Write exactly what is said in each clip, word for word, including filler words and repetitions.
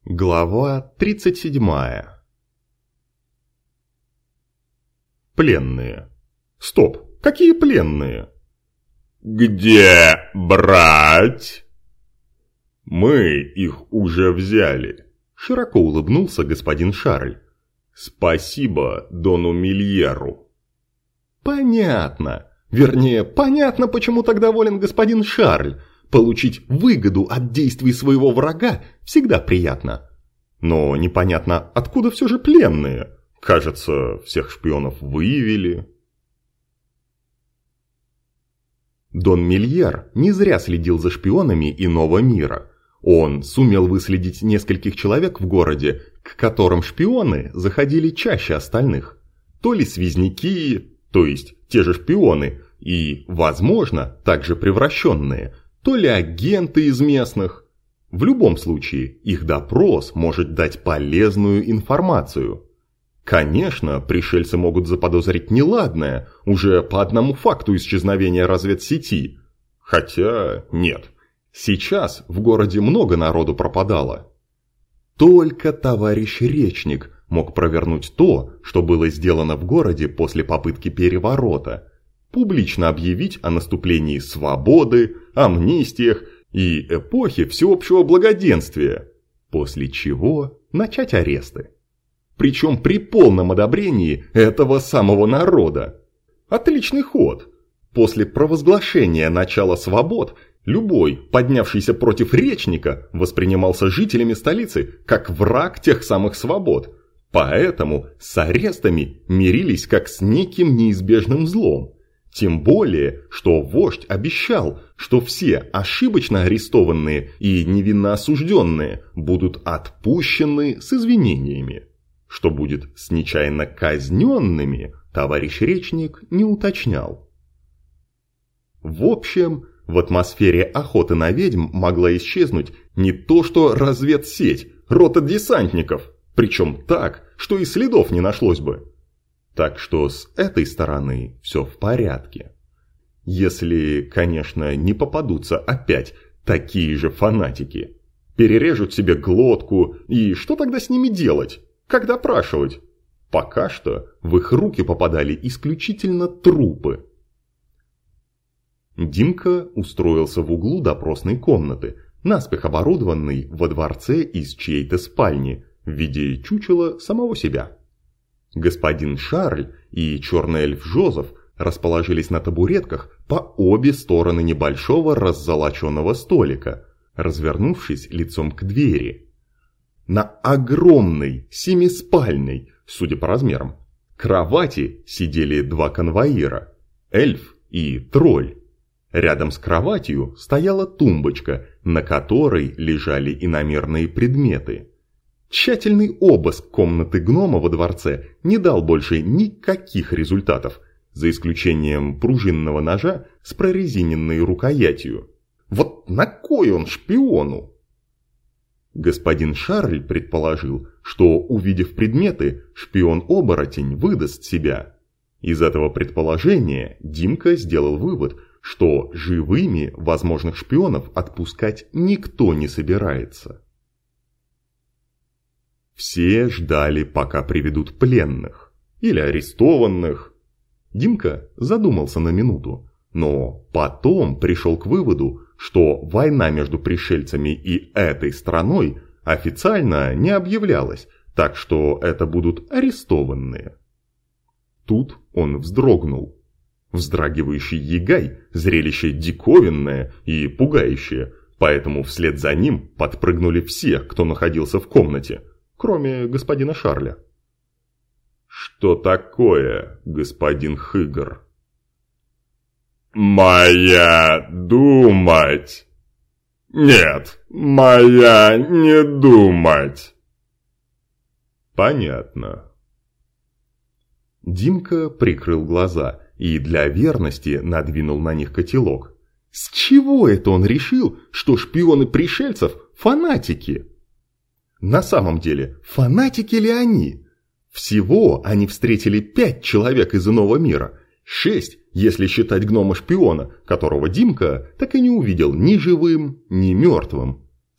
Глава тридцать седьмая. Пленные. Стоп, какие пленные? Где брать? Мы их уже взяли, широко улыбнулся господин Шарль. Спасибо дону Мильеру. Понятно. Вернее, понятно, почему так доволен господин Шарль. Получить выгоду от действий своего врага всегда приятно. Но непонятно, откуда все же пленные. Кажется, всех шпионов выявили. Дон Мильер не зря следил за шпионами иного мира. Он сумел выследить нескольких человек в городе, к которым шпионы заходили чаще остальных. То ли связники, то есть те же шпионы, и, возможно, также превращенные, то ли агенты из местных. В любом случае, их допрос может дать полезную информацию. Конечно, пришельцы могут заподозрить неладное уже по одному факту исчезновения разведсети. Хотя нет, сейчас в городе много народу пропадало. Только товарищ Речник мог провернуть то, что было сделано в городе после попытки переворота. Публично объявить о наступлении свободы, амнистиях и эпохи всеобщего благоденствия, после чего начать аресты. Причем при полном одобрении этого самого народа. Отличный ход. После провозглашения начала свобод, любой, поднявшийся против Речника, воспринимался жителями столицы как враг тех самых свобод. Поэтому с арестами мирились как с неким неизбежным злом. Тем более, что вождь обещал, что все ошибочно арестованные и невинно осужденные будут отпущены с извинениями. Что будет с нечаянно казненными, товарищ Речник не уточнял. В общем, в атмосфере охоты на ведьм могла исчезнуть не то что разведсеть, рота десантников, причем так, что и следов не нашлось бы. Так что с этой стороны все в порядке. Если, конечно, не попадутся опять такие же фанатики. Перережут себе глотку, и что тогда с ними делать? Как допрашивать? Пока что в их руки попадали исключительно трупы. Димка устроился в углу допросной комнаты, наспех оборудованной во дворце из чьей-то спальни, в виде чучела самого себя. Господин Шарль и черный эльф Жозеф расположились на табуретках по обе стороны небольшого раззолоченного столика, развернувшись лицом к двери. На огромной семиспальной, судя по размерам, кровати сидели два конвоира – эльф и тролль. Рядом с кроватью стояла тумбочка, на которой лежали иномерные предметы. Тщательный обыск комнаты гнома во дворце не дал больше никаких результатов, за исключением пружинного ножа с прорезиненной рукоятью. Вот на кой он шпиону? Господин Шарль предположил, что, увидев предметы, шпион-оборотень выдаст себя. Из этого предположения Димка сделал вывод, что живыми возможных шпионов отпускать никто не собирается. Все ждали, пока приведут пленных или арестованных. Димка задумался на минуту, но потом пришел к выводу, что война между пришельцами и этой страной официально не объявлялась, так что это будут арестованные. Тут он вздрогнул. Вздрагивающий ягай – зрелище диковинное и пугающее, поэтому вслед за ним подпрыгнули все, кто находился в комнате, кроме господина Шарля. «Что такое, господин Хыгр?» «Моя думать!» «Нет, моя не думать!» «Понятно». Димка прикрыл глаза и для верности надвинул на них котелок. С чего это он решил, что шпионы пришельцев – фанатики? На самом деле, фанатики ли они? Всего они встретили пять человек из иного мира, шесть, если считать гнома-шпиона, которого Димка так и не увидел ни живым, ни мертвым.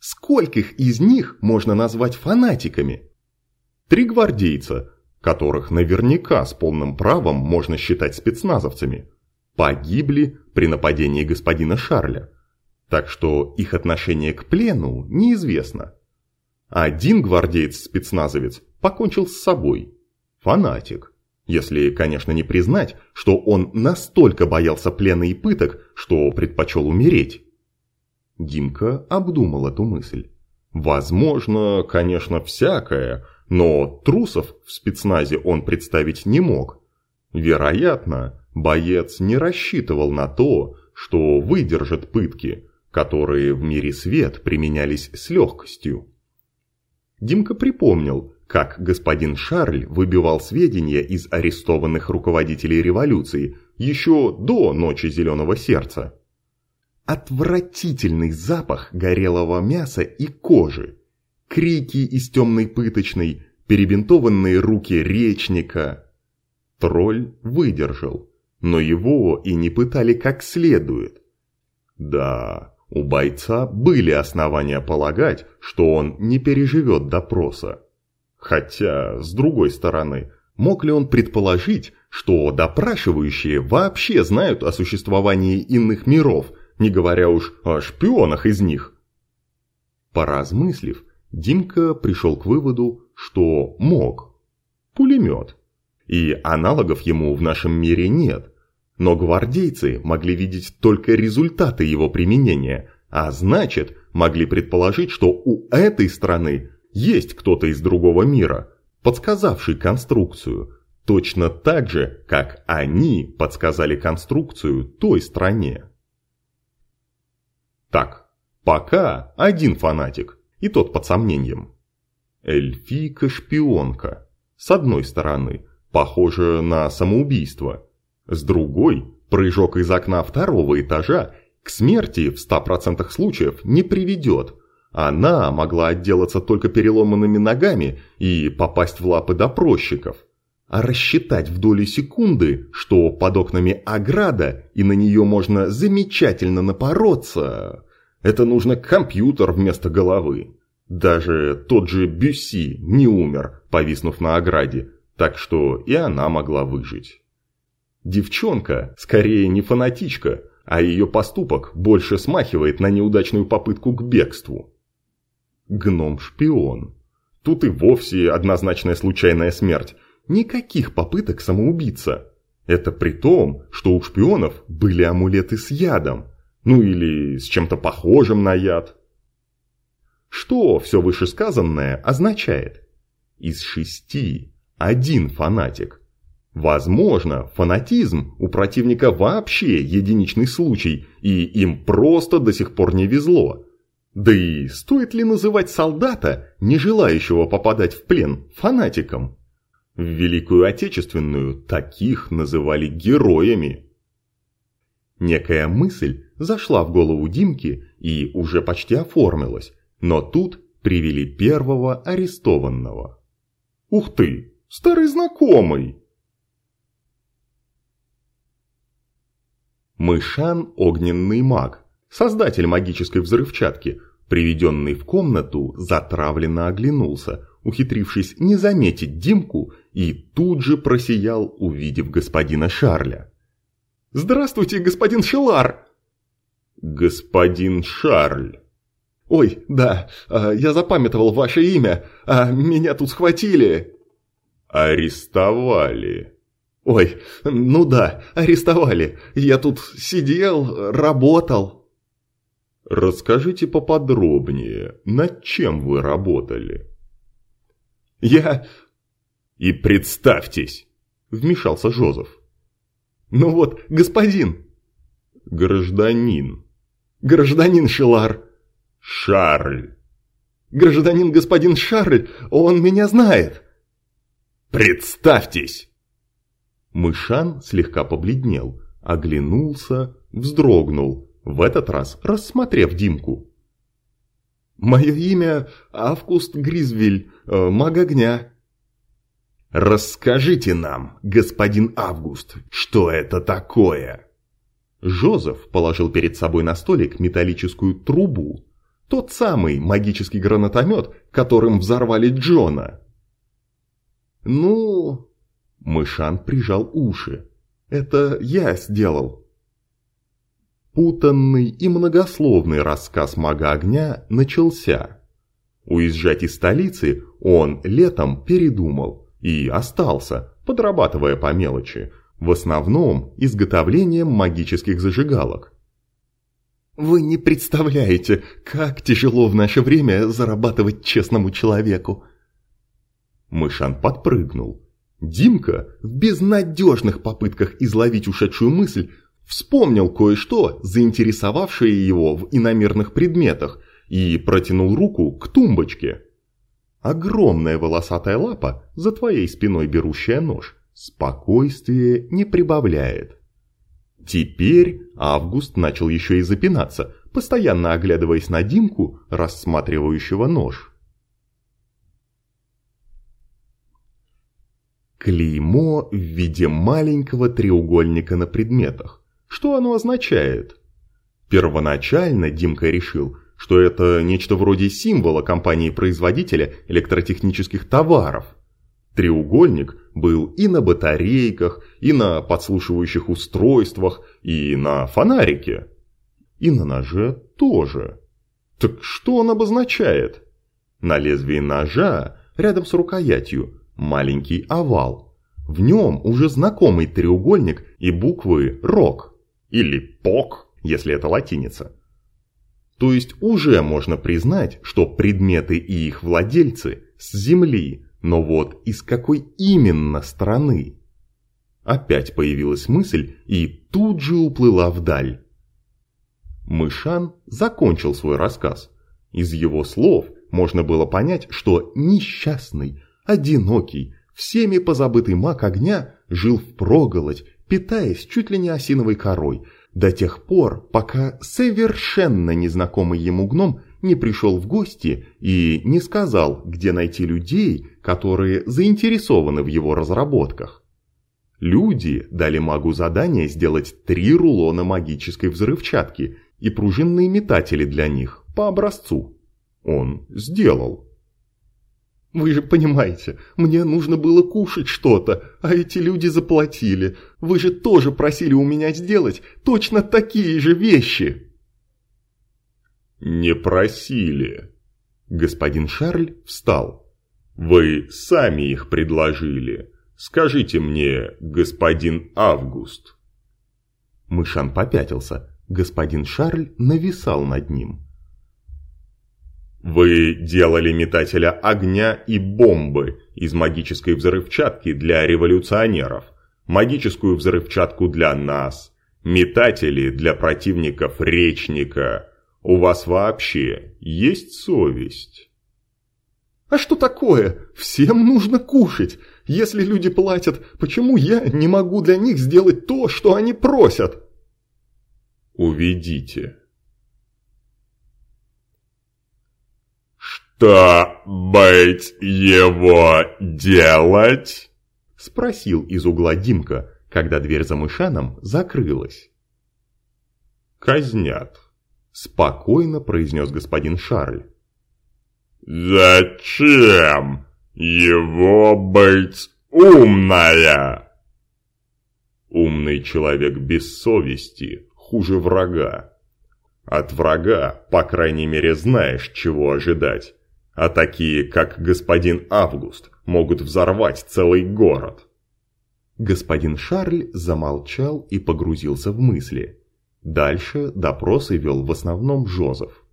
скольких из них можно назвать фанатиками? Три гвардейца, которых наверняка с полным правом можно считать спецназовцами, погибли при нападении господина Шарля, так что их отношение к плену неизвестно. Один гвардеец-спецназовец покончил с собой, фанатик, если, конечно, не признать, что он настолько боялся плена и пыток, что предпочел умереть. Димка обдумал эту мысль. Возможно, конечно, всякое, но трусов в спецназе он представить не мог. Вероятно, боец не рассчитывал на то, что выдержит пытки, которые в мире свет применялись с легкостью. Димка припомнил, как господин Шарль выбивал сведения из арестованных руководителей революции еще до Ночи Зеленого Сердца. Отвратительный запах горелого мяса и кожи, крики из темной пыточной, перебинтованные руки речника. Тролль выдержал, но его и не пытали как следует. Да, у бойца были основания полагать, что он не переживет допроса. Хотя, с другой стороны, мог ли он предположить, что допрашивающие вообще знают о существовании иных миров, не говоря уж о шпионах из них? Поразмыслив, Димка пришел к выводу, что мог. Пулемет. И аналогов ему в нашем мире нет. Но гвардейцы могли видеть только результаты его применения, а значит, могли предположить, что у этой страны есть кто-то из другого мира, подсказавший конструкцию, точно так же, как они подсказали конструкцию той стране. Так, пока один фанатик, и тот под сомнением. Эльфийка-шпионка. С одной стороны, похоже на самоубийство. С другой, прыжок из окна второго этажа к смерти в ста процентах случаев не приведет. Она могла отделаться только переломанными ногами и попасть в лапы допросчиков. А рассчитать в доли секунды, что под окнами ограда и на нее можно замечательно напороться, это нужно компьютер вместо головы. Даже тот же Бюсси не умер, повиснув на ограде, так что и она могла выжить. Девчонка скорее не фанатичка, а ее поступок больше смахивает на неудачную попытку к бегству. Гном-шпион. Тут и вовсе однозначная случайная смерть. Никаких попыток самоубиться. Это при том, что у шпионов были амулеты с ядом. Ну или с чем-то похожим на яд. Что все вышесказанное означает? Из шести один фанатик. Возможно, фанатизм у противника вообще единичный случай, и им просто до сих пор не везло. Да и стоит ли называть солдата, не желающего попадать в плен, фанатиком? В Великую Отечественную таких называли героями. Некая мысль зашла в голову Димки и уже почти оформилась, но тут привели первого арестованного. Ух ты, старый знакомый! Мышан – огненный маг, создатель магической взрывчатки, приведенный в комнату, затравленно оглянулся, ухитрившись не заметить Димку, и тут же просиял, увидев господина Шарля. «Здравствуйте, господин Шелар!» «Господин Шарль!» «Ой, да, я запамятовал ваше имя, а меня тут схватили!» «Арестовали!» «Ой, ну да, арестовали. Я тут сидел, работал». «Расскажите поподробнее, над чем вы работали?» «Я...» «И представьтесь», — вмешался Жозеф. «Ну вот, господин». «Гражданин». «Гражданин Шелар». «Шарль». «Гражданин господин Шарль, он меня знает». «Представьтесь». Мышан слегка побледнел, оглянулся, вздрогнул, в этот раз рассмотрев Димку. «Мое имя Август Гризвель, маг огня». «Расскажите нам, господин Август, что это такое?» Жозеф положил перед собой на столик металлическую трубу. Тот самый магический гранатомет, которым взорвали Джона. Ну... Мышан прижал уши. Это я сделал. Путанный и многословный рассказ мага огня начался. Уезжать из столицы он летом передумал и остался, подрабатывая по мелочи, в основном изготовлением магических зажигалок. Вы не представляете, как тяжело в наше время зарабатывать честному человеку. Мышан подпрыгнул. Димка в безнадежных попытках изловить ушедшую мысль вспомнил кое-что, заинтересовавшее его в иномерных предметах, и протянул руку к тумбочке. Огромная волосатая лапа, за твоей спиной берущая нож, спокойствие не прибавляет. Теперь Август начал еще и запинаться, постоянно оглядываясь на Димку, рассматривающего нож. Клеймо в виде маленького треугольника на предметах. Что оно означает? Первоначально Димка решил, что это нечто вроде символа компании-производителя электротехнических товаров. Треугольник был и на батарейках, и на подслушивающих устройствах, и на фонарике. И на ноже тоже. Так что он обозначает? На лезвии ножа, рядом с рукоятью, маленький овал. В нем уже знакомый треугольник и буквы РОК. Или ПОК, если это латиница. То есть уже можно признать, что предметы и их владельцы с Земли, но вот из какой именно страны? Опять появилась мысль и тут же уплыла вдаль. Мышан закончил свой рассказ. Из его слов можно было понять, что несчастный, одинокий, всеми позабытый маг огня жил впроголодь, питаясь чуть ли не осиновой корой, до тех пор, пока совершенно незнакомый ему гном не пришел в гости и не сказал, где найти людей, которые заинтересованы в его разработках. Люди дали магу задание сделать три рулона магической взрывчатки и пружинные метатели для них по образцу. Он сделал. Вы же понимаете, мне нужно было кушать что-то, а эти люди заплатили. Вы же тоже просили у меня сделать точно такие же вещи. Не просили. Господин Шарль встал. Вы сами их предложили. Скажите мне, господин Август. Мышан попятился. Господин Шарль нависал над ним. Вы делали метателя огня и бомбы из магической взрывчатки для революционеров, магическую взрывчатку для нас, метатели для противников Речника. У вас вообще есть совесть? А что такое? Всем нужно кушать. Если люди платят, почему я не могу для них сделать то, что они просят? Уведите. «Что быть его делать?» – спросил из угла Димка, когда дверь за Мышаном закрылась. «Казнят», – спокойно произнес господин Шарль. «Зачем его быть умная?» «Умный человек без совести хуже врага. От врага, по крайней мере, знаешь, чего ожидать. А такие, как господин Август, могут взорвать целый город». Господин Шарль замолчал и погрузился в мысли. Дальше допросы вел в основном Жозеф.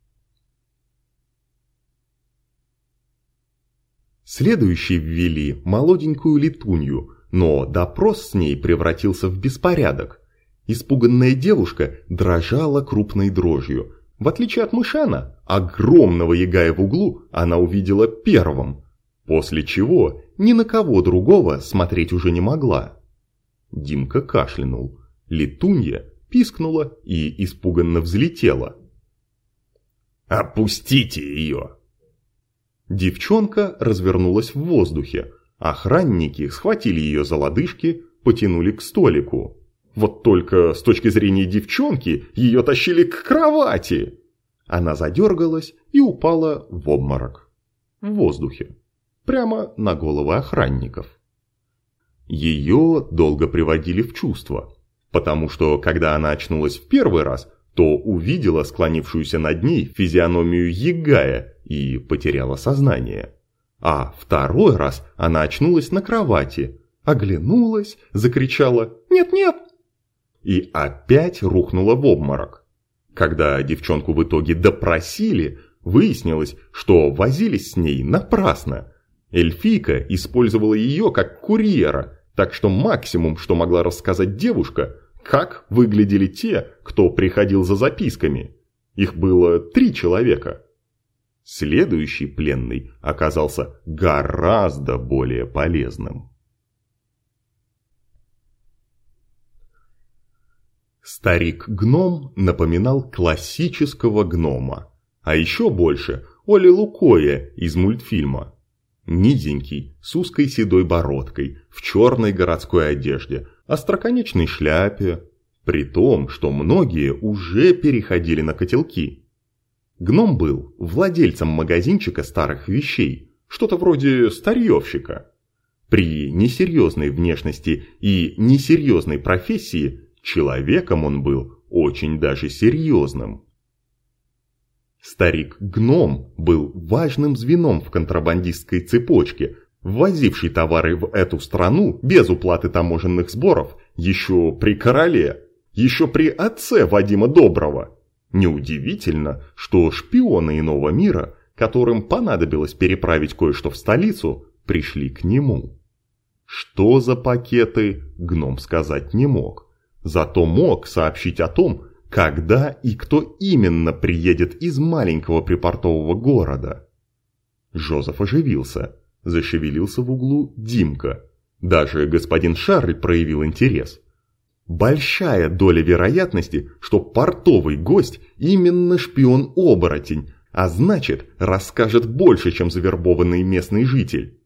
Следующий ввели молоденькую летунью, но допрос с ней превратился в беспорядок. Испуганная девушка дрожала крупной дрожью. В отличие от Мышана, огромного ягая в углу она увидела первым, после чего ни на кого другого смотреть уже не могла. Димка кашлянул, летунья пискнула и испуганно взлетела. «Опустите ее!» Девчонка развернулась в воздухе, охранники схватили ее за лодыжки, потянули к столику. Вот только с точки зрения девчонки ее тащили к кровати. Она задергалась и упала в обморок. В воздухе. Прямо на головы охранников. Ее долго приводили в чувство, потому что, когда она очнулась в первый раз, то увидела склонившуюся над ней физиономию Ягая и потеряла сознание. А второй раз она очнулась на кровати, оглянулась, закричала «Нет-нет!» и опять рухнула в обморок. Когда девчонку в итоге допросили, выяснилось, что возились с ней напрасно. Эльфийка использовала ее как курьера, так что максимум, что могла рассказать девушка, как выглядели те, кто приходил за записками. Их было три человека. Следующий пленный оказался гораздо более полезным. Старик-гном напоминал классического гнома, а еще больше Оли Лукоя из мультфильма. Низенький, с узкой седой бородкой, в черной городской одежде, остроконечной шляпе, при том, что многие уже переходили на котелки. Гном был владельцем магазинчика старых вещей, что-то вроде старьевщика. При несерьезной внешности и несерьезной профессии человеком он был очень даже серьезным. Старик-гном был важным звеном в контрабандистской цепочке, ввозивший товары в эту страну без уплаты таможенных сборов еще при короле, еще при отце Вадима Доброго. Неудивительно, что шпионы иного мира, которым понадобилось переправить кое-что в столицу, пришли к нему. Что за пакеты, гном сказать не мог, зато мог сообщить о том, когда и кто именно приедет из маленького припортового города. Жозеф оживился, зашевелился в углу Димка. Даже господин Шарль проявил интерес. Большая доля вероятности, что портовый гость именно шпион-оборотень, а значит, расскажет больше, чем завербованный местный житель.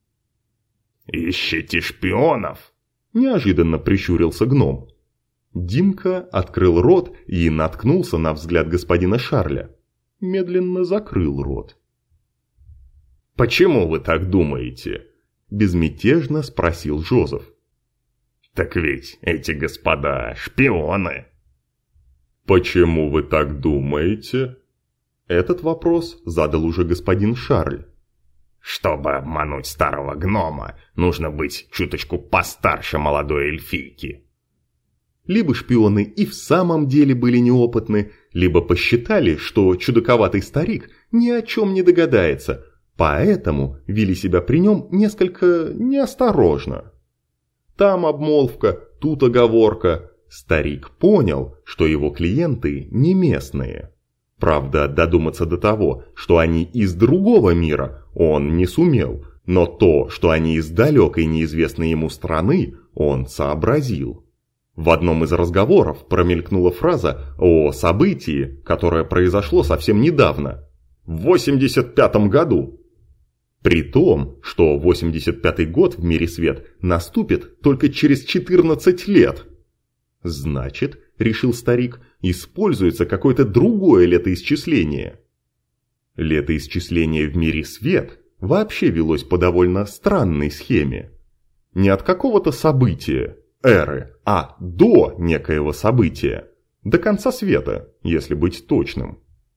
«Ищите шпионов?» – неожиданно прищурился гном. Димка открыл рот и наткнулся на взгляд господина Шарля. Медленно закрыл рот. «Почему вы так думаете?» – безмятежно спросил Жозеф. «Так ведь эти господа шпионы». «Почему вы так думаете?» Этот вопрос задал уже господин Шарль. «Чтобы обмануть старого гнома, нужно быть чуточку постарше молодой эльфийки». Либо шпионы и в самом деле были неопытны, либо посчитали, что чудаковатый старик ни о чем не догадается, поэтому вели себя при нем несколько неосторожно. Там обмолвка, тут оговорка. Старик понял, что его клиенты не местные. Правда, додуматься до того, что они из другого мира, он не сумел, но то, что они из далекой неизвестной ему страны, он сообразил. В одном из разговоров промелькнула фраза о событии, которое произошло совсем недавно, в восемьдесят пятом году. При том, что восемьдесят пятый год в мире свет наступит только через четырнадцать лет. Значит, решил старик, используется какое-то другое летоисчисление. Летоисчисление в мире свет вообще велось по довольно странной схеме. Не от какого-то события, эры, а до некоего события, до конца света, если быть точным.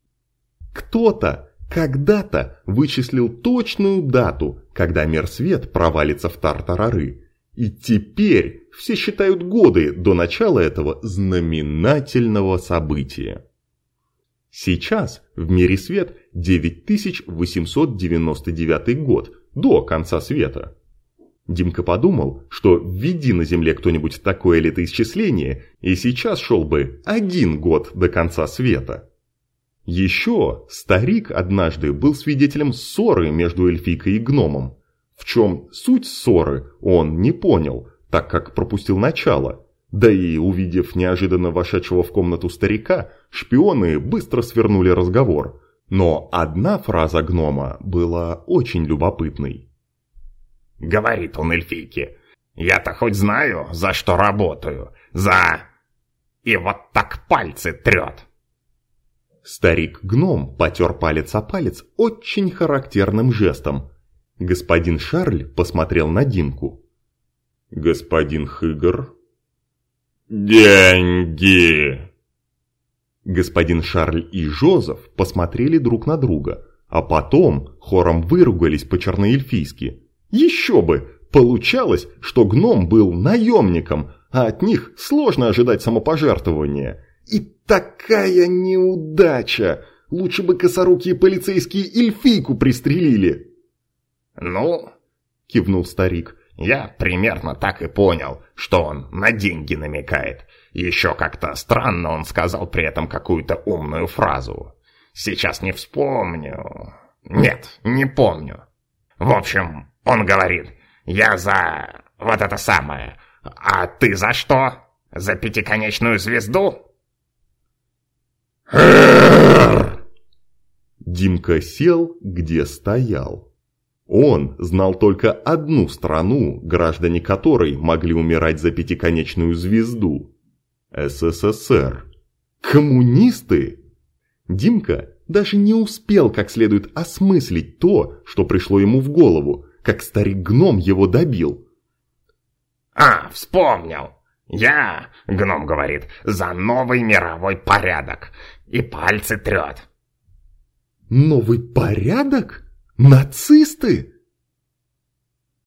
Кто-то когда-то вычислил точную дату, когда мир свет провалится в тартарары, и теперь все считают годы до начала этого знаменательного события. Сейчас в мире свет девять тысяч восемьсот девяносто девятый год, до конца света. Димка подумал, что введи на Земле кто-нибудь такое летоисчисление, и сейчас шел бы один год до конца света. Еще старик однажды был свидетелем ссоры между эльфийкой и гномом. В чем суть ссоры, он не понял, так как пропустил начало. Да и увидев неожиданно вошедшего в комнату старика, шпионы быстро свернули разговор. Но одна фраза гнома была очень любопытной. Говорит он эльфийке: «Я-то хоть знаю, за что работаю. За...» И вот так пальцы трет. Старик-гном потер палец о палец очень характерным жестом. Господин Шарль посмотрел на Димку. «Господин Хыгр?» «Деньги!» Господин Шарль и Жозеф посмотрели друг на друга, а потом хором выругались по-черноэльфийски. Еще бы! Получалось, что гном был наемником, а от них сложно ожидать самопожертвования. И такая неудача! Лучше бы косорукие полицейские эльфийку пристрелили. «Ну, — кивнул старик, — я примерно так и понял, что он на деньги намекает. Еще как-то странно он сказал при этом какую-то умную фразу. Сейчас не вспомню. Нет, не помню. В общем, он говорит: я за вот это самое. А ты за что? За пятиконечную звезду?» Димка сел, где стоял. Он знал только одну страну, граждане которой могли умирать за пятиконечную звезду. СССР. Коммунисты? Димка даже не успел как следует осмыслить то, что пришло ему в голову, как старик-гном его добил. «А, вспомнил. Я, — гном говорит, — за новый мировой порядок. И пальцы трет». Новый порядок? Нацисты?